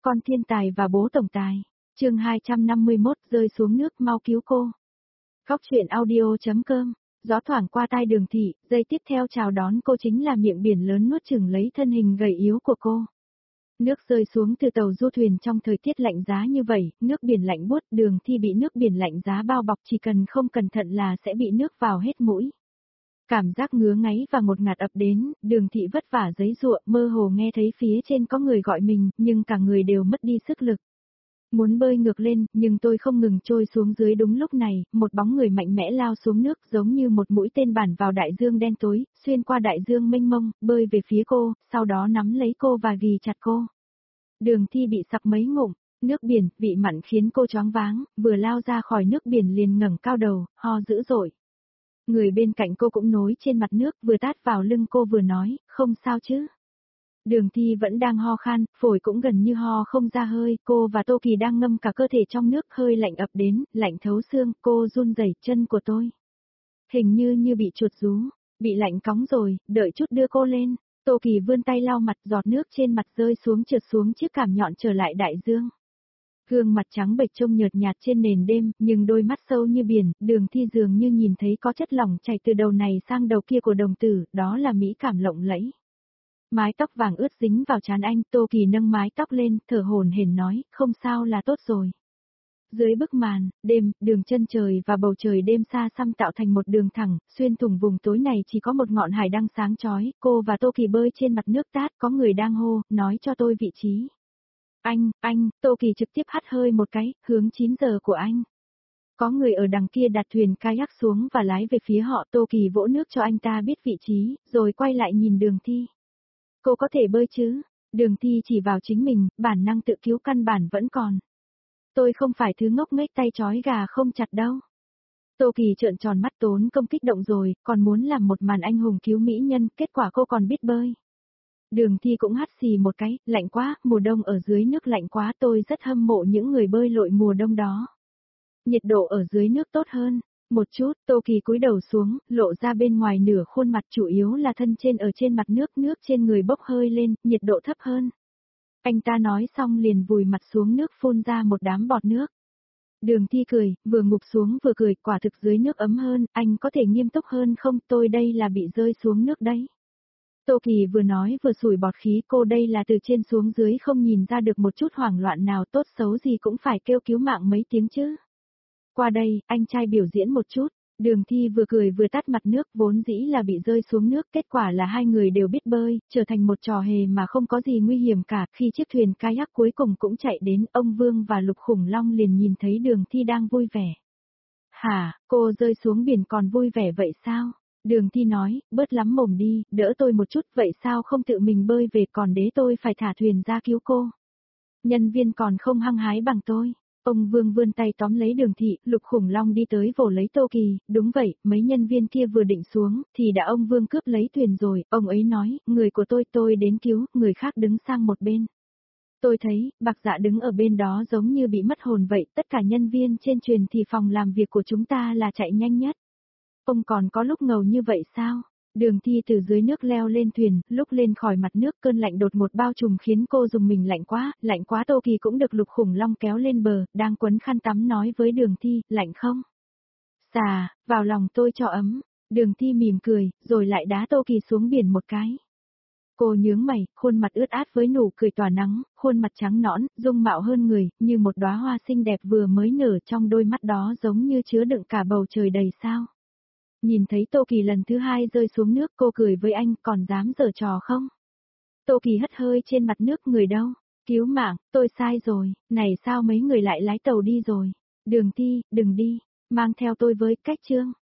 Con thiên tài và bố tổng tài. Chương 251, rơi xuống nước, mau cứu cô. Góc truyện audio.com. Gió thoảng qua tai Đường Thị, giây tiếp theo chào đón cô chính là miệng biển lớn nuốt chửng lấy thân hình gầy yếu của cô. Nước rơi xuống từ tàu du thuyền trong thời tiết lạnh giá như vậy, nước biển lạnh buốt, Đường Thi bị nước biển lạnh giá bao bọc, chỉ cần không cẩn thận là sẽ bị nước vào hết mũi. Cảm giác ngứa ngáy và ngột ngạt ập đến, Đường Thị vất vả giãy giụa, mơ hồ nghe thấy phía trên có người gọi mình, nhưng cả người đều mất đi sức lực. Muốn bơi ngược lên, nhưng tôi không ngừng trôi xuống dưới. Đúng lúc này, một bóng người mạnh mẽ lao xuống nước giống như một mũi tên bắn vào đại dương đen tối, xuyên qua đại dương mênh mông, bơi về phía cô, sau đó nắm lấy cô và ghì chặt cô. Đường Thi bị sặc mấy ngụm, nước biển, vị mặn khiến cô choáng váng, vừa lao ra khỏi nước biển liền ngẩng cao đầu, ho dữ dội. Người bên cạnh cô cũng nối trên mặt nước, vừa tát vào lưng cô vừa nói, không sao chứ. Đường Thi vẫn đang ho khan, phổi cũng gần như ho không ra hơi, cô và Tô Kỳ đang ngâm cả cơ thể trong nước, hơi lạnh ập đến, lạnh thấu xương, cô run rẩy, chân của tôi. Hình như bị chuột rú, bị lạnh cóng rồi, đợi chút đưa cô lên. Tô Kỳ vươn tay lau mặt, giọt nước trên mặt rơi xuống trượt xuống chiếc cảm nhọn trở lại đại dương. Gương mặt trắng bệch trông nhợt nhạt trên nền đêm, nhưng đôi mắt sâu như biển, Đường Thi dường như nhìn thấy có chất lỏng chảy từ đầu này sang đầu kia của đồng tử, đó là mỹ cảm lộng lẫy. Mái tóc vàng ướt dính vào trán anh, Tô Kỳ nâng mái tóc lên, thở hổn hển nói, không sao là tốt rồi. Dưới bức màn, đêm, đường chân trời và bầu trời đêm xa xăm tạo thành một đường thẳng, xuyên thủng vùng tối này chỉ có một ngọn hải đăng sáng chói, cô và Tô Kỳ bơi trên mặt nước tát, có người đang hô, nói cho tôi vị trí. Anh, Tô Kỳ trực tiếp hắt hơi một cái, hướng 9 giờ của anh. Có người ở đằng kia đặt thuyền kayak xuống và lái về phía họ, Tô Kỳ vỗ nước cho anh ta biết vị trí, rồi quay lại nhìn Đường Thi. Cô có thể bơi chứ? Đường Thi chỉ vào chính mình, bản năng tự cứu căn bản vẫn còn. Tôi không phải thứ ngốc nghếch tay trói gà không chặt đâu. Tô Kỳ trợn tròn mắt, tốn công kích động rồi, còn muốn làm một màn anh hùng cứu mỹ nhân, kết quả cô còn biết bơi. Đường Thi cũng hắt xì một cái, lạnh quá, mùa đông ở dưới nước lạnh quá, tôi rất hâm mộ những người bơi lội mùa đông đó. Nhiệt độ ở dưới nước tốt hơn. Một chút, Tô Kỳ cúi đầu xuống, lộ ra bên ngoài nửa khuôn mặt, chủ yếu là thân trên ở trên mặt nước, nước trên người bốc hơi lên, nhiệt độ thấp hơn. Anh ta nói xong liền vùi mặt xuống nước, phun ra một đám bọt nước. Đường Thi cười, vừa ngụp xuống vừa cười, quả thực dưới nước ấm hơn, anh có thể nghiêm túc hơn không, tôi đây là bị rơi xuống nước đấy. Tô Kỳ vừa nói vừa sủi bọt khí, cô đây là từ trên xuống dưới không nhìn ra được một chút hoảng loạn nào, tốt xấu gì cũng phải kêu cứu mạng mấy tiếng chứ. Qua đây, anh trai biểu diễn một chút. Đường Thi vừa cười vừa tát mặt nước, vốn dĩ là bị rơi xuống nước, kết quả là hai người đều biết bơi, trở thành một trò hề mà không có gì nguy hiểm cả. Khi chiếc thuyền kayak cuối cùng cũng chạy đến, ông Vương và Lục Khủng Long liền nhìn thấy Đường Thi đang vui vẻ. Hả, cô rơi xuống biển còn vui vẻ vậy sao? Đường Thi nói, bớt lắm mồm đi, đỡ tôi một chút, vậy sao không tự mình bơi về, còn để tôi phải thả thuyền ra cứu cô? Nhân viên còn không hăng hái bằng tôi. Ông Vương vươn tay tóm lấy Đường Thị, Lục Khủng Long đi tới vồ lấy Tô Kỳ, đúng vậy, mấy nhân viên kia vừa định xuống, thì đã ông Vương cướp lấy thuyền rồi, ông ấy nói, người của tôi đến cứu, người khác đứng sang một bên. Tôi thấy, Bạc Dạ đứng ở bên đó giống như bị mất hồn vậy, tất cả nhân viên trên thuyền thì phòng làm việc của chúng ta là chạy nhanh nhất. Ông còn có lúc ngầu như vậy sao? Đường Thi từ dưới nước leo lên thuyền, lúc lên khỏi mặt nước cơn lạnh đột ngột bao trùm khiến cô dùng mình lạnh quá. Tô Kỳ cũng được Lục Khủng Long kéo lên bờ, đang quấn khăn tắm nói với Đường Thi, lạnh không? Xà, vào lòng tôi cho ấm. Đường Thi mỉm cười, rồi lại đá Tô Kỳ xuống biển một cái. Cô nhướng mày, khuôn mặt ướt át với nụ cười tỏa nắng, khuôn mặt trắng nõn, dung mạo hơn người, như một đóa hoa xinh đẹp vừa mới nở, trong đôi mắt đó giống như chứa đựng cả bầu trời đầy sao. Nhìn thấy Tô Kỳ lần thứ hai rơi xuống nước, cô cười với anh, còn dám giở trò không? Tô Kỳ hất hơi trên mặt nước, người đâu? Cứu mạng, tôi sai rồi, này sao mấy người lại lái tàu đi rồi? Đường Thi, đừng đi, mang theo tôi với, cách chương.